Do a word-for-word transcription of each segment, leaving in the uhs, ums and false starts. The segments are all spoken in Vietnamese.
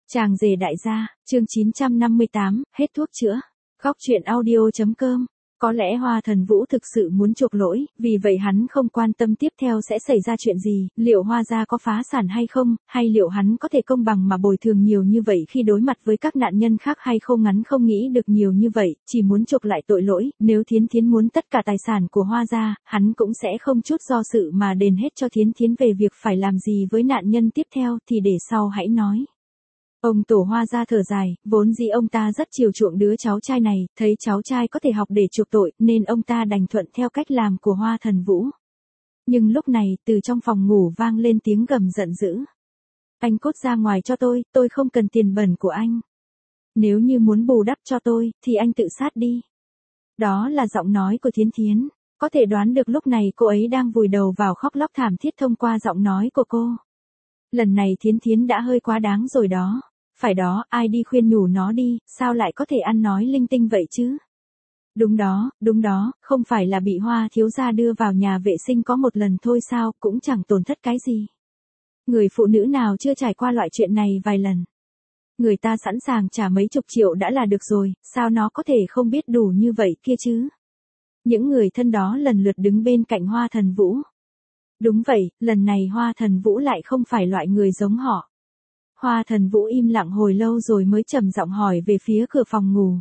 Chàng rể đại gia, chương chín trăm năm mươi tám, hết thuốc chữa. Góc truyện audio chấm com. Có lẽ Hoa Thần Vũ thực sự muốn chuộc lỗi, vì vậy hắn không quan tâm tiếp theo sẽ xảy ra chuyện gì, liệu Hoa gia có phá sản hay không, hay liệu hắn có thể công bằng mà bồi thường nhiều như vậy khi đối mặt với các nạn nhân khác hay không. Ngắn không nghĩ được nhiều như vậy, chỉ muốn chuộc lại tội lỗi. Nếu Thiến Thiến muốn tất cả tài sản của Hoa gia, hắn cũng sẽ không chút do dự mà đền hết cho Thiến Thiến. Về việc phải làm gì với nạn nhân tiếp theo thì để sau hãy nói. Ông tổ Hoa gia thở dài, vốn dĩ ông ta rất chiều chuộng đứa cháu trai này, thấy cháu trai có thể học để chuộc tội, nên ông ta đành thuận theo cách làm của Hoa Thần Vũ. Nhưng lúc này, từ trong phòng ngủ vang lên tiếng gầm giận dữ. Anh cút ra ngoài cho tôi, tôi không cần tiền bẩn của anh. Nếu như muốn bù đắp cho tôi, thì anh tự sát đi. Đó là giọng nói của Thiến Thiến. Có thể đoán được lúc này cô ấy đang vùi đầu vào khóc lóc thảm thiết thông qua giọng nói của cô. Lần này Thiến Thiến đã hơi quá đáng rồi đó. Phải đó, ai đi khuyên nhủ nó đi, sao lại có thể ăn nói linh tinh vậy chứ? Đúng đó, đúng đó, không phải là bị Hoa thiếu gia đưa vào nhà vệ sinh có một lần thôi sao, cũng chẳng tổn thất cái gì. Người phụ nữ nào chưa trải qua loại chuyện này vài lần. Người ta sẵn sàng trả mấy chục triệu đã là được rồi, sao nó có thể không biết đủ như vậy kia chứ? Những người thân đó lần lượt đứng bên cạnh Hoa Thần Vũ. Đúng vậy, lần này Hoa Thần Vũ lại không phải loại người giống họ. Hoa Thần Vũ im lặng hồi lâu rồi mới trầm giọng hỏi về phía cửa phòng ngủ.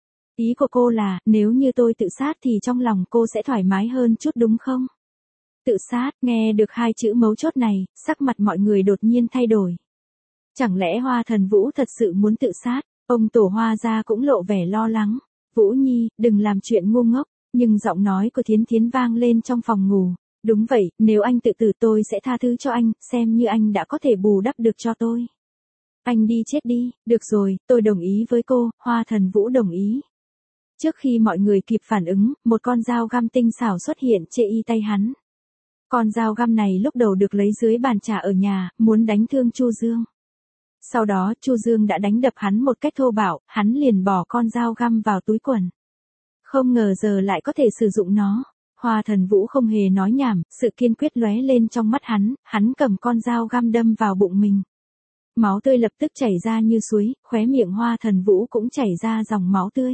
Ý của cô là, nếu như tôi tự sát thì trong lòng cô sẽ thoải mái hơn chút đúng không? Tự sát, nghe được hai chữ mấu chốt này, sắc mặt mọi người đột nhiên thay đổi. Chẳng lẽ Hoa Thần Vũ thật sự muốn tự sát? Ông tổ Hoa gia cũng lộ vẻ lo lắng. Vũ Nhi, đừng làm chuyện ngu ngốc, nhưng giọng nói của Thiến Thiến vang lên trong phòng ngủ. Đúng vậy, nếu anh tự tử tôi sẽ tha thứ cho anh, xem như anh đã có thể bù đắp được cho tôi. Anh đi chết đi, được rồi, tôi đồng ý với cô, Hoa Thần Vũ đồng ý. Trước khi mọi người kịp phản ứng, một con dao găm tinh xảo xuất hiện trên y tay hắn. Con dao găm này lúc đầu được lấy dưới bàn trà ở nhà, muốn đánh thương Chu Dương. Sau đó Chu Dương đã đánh đập hắn một cách thô bạo, hắn liền bỏ con dao găm vào túi quần. Không ngờ giờ lại có thể sử dụng nó. Hoa Thần Vũ không hề nói nhảm, sự kiên quyết lóe lên trong mắt hắn, hắn cầm con dao găm đâm vào bụng mình. Máu tươi lập tức chảy ra như suối, khóe miệng Hoa Thần Vũ cũng chảy ra dòng máu tươi.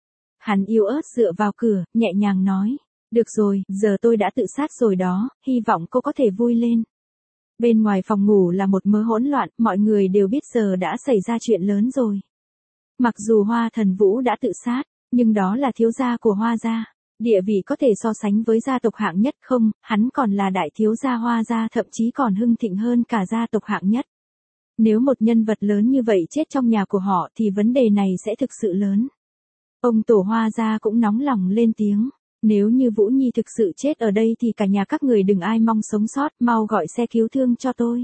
Hắn yếu ớt dựa vào cửa, nhẹ nhàng nói, được rồi, giờ tôi đã tự sát rồi đó, hy vọng cô có thể vui lên. Bên ngoài phòng ngủ là một mớ hỗn loạn, mọi người đều biết giờ đã xảy ra chuyện lớn rồi. Mặc dù Hoa Thần Vũ đã tự sát, nhưng đó là thiếu gia của Hoa gia. Địa vị có thể so sánh với gia tộc hạng nhất không, hắn còn là đại thiếu gia Hoa gia, thậm chí còn hưng thịnh hơn cả gia tộc hạng nhất. Nếu một nhân vật lớn như vậy chết trong nhà của họ thì vấn đề này sẽ thực sự lớn. Ông tổ Hoa gia cũng nóng lòng lên tiếng. Nếu như Vũ Nhi thực sự chết ở đây thì cả nhà các người đừng ai mong sống sót, mau gọi xe cứu thương cho tôi.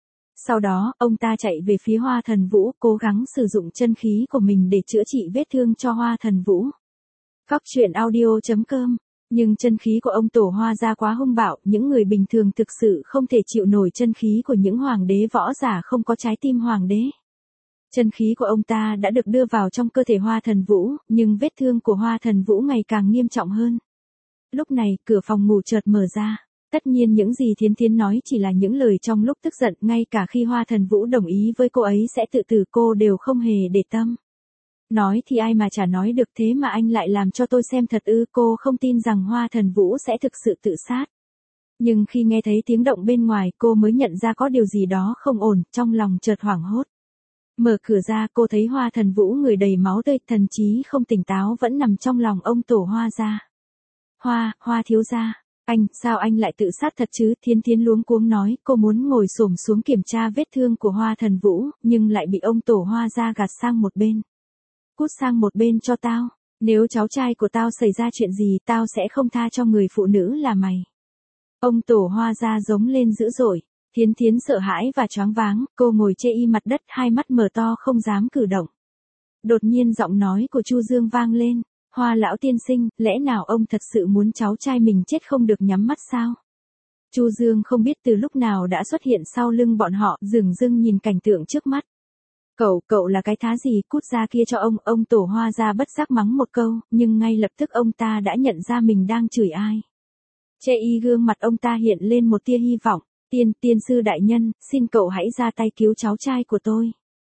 Sau đó, ông ta chạy về phía Hoa Thần Vũ, cố gắng sử dụng chân khí của mình để chữa trị vết thương cho Hoa Thần Vũ. Góc truyện audio chấm com. Nhưng chân khí của ông tổ Hoa gia quá hung bạo, những người bình thường thực sự không thể chịu nổi chân khí của những hoàng đế võ giả không có trái tim hoàng đế. Chân khí của ông ta đã được đưa vào trong cơ thể Hoa Thần Vũ, nhưng vết thương của Hoa Thần Vũ ngày càng nghiêm trọng hơn. Lúc này, cửa phòng ngủ chợt mở ra. Tất nhiên những gì Thiến Thiến nói chỉ là những lời trong lúc tức giận, ngay cả khi Hoa Thần Vũ đồng ý với cô ấy sẽ tự tử cô đều không hề để tâm. Nói thì ai mà chả nói được, thế mà anh lại làm cho tôi xem thật ư? Cô không tin rằng Hoa Thần Vũ sẽ thực sự tự sát. Nhưng khi nghe thấy tiếng động bên ngoài cô mới nhận ra có điều gì đó không ổn, trong lòng chợt hoảng hốt. Mở cửa ra cô thấy Hoa Thần Vũ người đầy máu tươi, thần trí không tỉnh táo vẫn nằm trong lòng ông tổ Hoa gia. Hoa, Hoa thiếu gia, anh, sao anh lại tự sát thật chứ? Thiến Thiến luống cuống nói, cô muốn ngồi xổm xuống kiểm tra vết thương của Hoa Thần Vũ, nhưng lại bị ông tổ Hoa gia gạt sang một bên. Cút sang một bên cho tao, nếu cháu trai của tao xảy ra chuyện gì tao sẽ không tha cho người phụ nữ là mày. Ông tổ Hoa gia giống lên dữ dội. Thiến Thiến sợ hãi và choáng váng, cô ngồi chê y mặt đất, hai mắt mở to không dám cử động. Đột nhiên giọng nói của Chu Dương vang lên, Hoa lão tiên sinh, lẽ nào ông thật sự muốn cháu trai mình chết không được nhắm mắt sao? Chu Dương không biết từ lúc nào đã xuất hiện sau lưng bọn họ, dửng dưng nhìn cảnh tượng trước mắt. Cậu, cậu là cái thá gì, cút ra kia cho ông, ông tổ Hoa gia bất giác mắng một câu, nhưng ngay lập tức ông ta đã nhận ra mình đang chửi ai. Chê y gương mặt ông ta hiện lên một tia hy vọng. Tiên, tiên sư đại nhân, xin cậu hãy ra tay cứu cháu trai của tôi.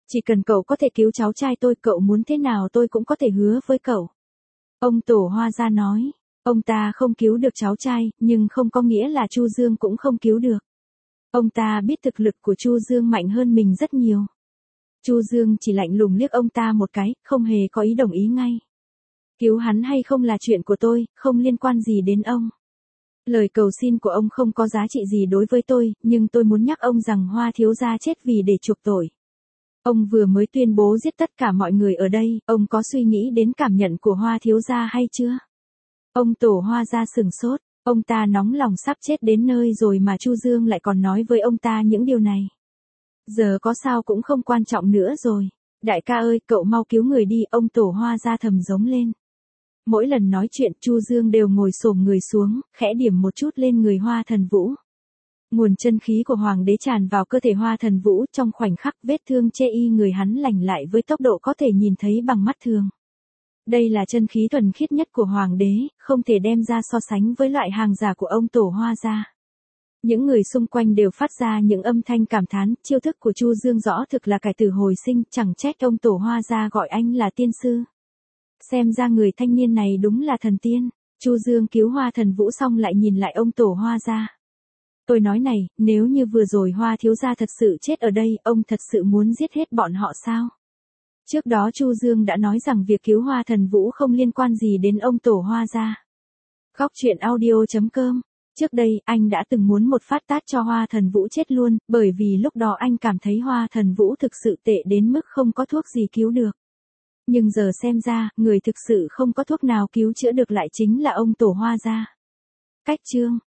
Chỉ cần cậu có thể cứu cháu trai tôi, cậu muốn thế nào tôi cũng có thể hứa với cậu. Ông Tổ Hoa Gia nói, ông ta không cứu được cháu trai, nhưng không có nghĩa là Chu Dương cũng không cứu được. Ông ta biết thực lực của Chu Dương mạnh hơn mình rất nhiều. Chu Dương chỉ lạnh lùng liếc ông ta một cái, không hề có ý đồng ý ngay. Cứu hắn hay không là chuyện của tôi, không liên quan gì đến ông. Lời cầu xin của ông không có giá trị gì đối với tôi, nhưng tôi muốn nhắc ông rằng Hoa thiếu gia chết vì để chuộc tội. Ông vừa mới tuyên bố giết tất cả mọi người ở đây, ông có suy nghĩ đến cảm nhận của Hoa thiếu gia hay chưa? Ông Tổ Hoa Gia sửng sốt, ông ta nóng lòng sắp chết đến nơi rồi mà Chu Dương lại còn nói với ông ta những điều này. Giờ có sao cũng không quan trọng nữa rồi. Đại ca ơi, cậu mau cứu người đi, ông Tổ Hoa Gia thầm giống lên. Mỗi lần nói chuyện Chu Dương đều ngồi xổm người xuống, khẽ điểm một chút lên người Hoa Thần Vũ. Nguồn chân khí của Hoàng đế tràn vào cơ thể Hoa Thần Vũ, trong khoảnh khắc vết thương chê y người hắn lành lại với tốc độ có thể nhìn thấy bằng mắt thường. Đây là chân khí thuần khiết nhất của Hoàng đế, không thể đem ra so sánh với loại hàng giả của ông Tổ Hoa Gia. Những người xung quanh đều phát ra những âm thanh cảm thán, chiêu thức của Chu Dương rõ thực là cải tử hồi sinh, chẳng trách ông Tổ Hoa Gia gọi anh là tiên sư. Xem ra người thanh niên này đúng là thần tiên. Chu Dương cứu Hoa Thần Vũ xong lại nhìn lại ông Tổ Hoa Gia. Tôi nói này, nếu như vừa rồi Hoa thiếu gia thật sự chết ở đây, ông thật sự muốn giết hết bọn họ sao? Trước đó Chu Dương đã nói rằng việc cứu Hoa Thần Vũ không liên quan gì đến ông Tổ Hoa Gia. Góc truyện audio chấm com. Trước đây, anh đã từng muốn một phát tát cho Hoa Thần Vũ chết luôn, bởi vì lúc đó anh cảm thấy Hoa Thần Vũ thực sự tệ đến mức không có thuốc gì cứu được. Nhưng giờ xem ra, người thực sự không có thuốc nào cứu chữa được lại chính là ông Tổ Hoa Gia. Cách chương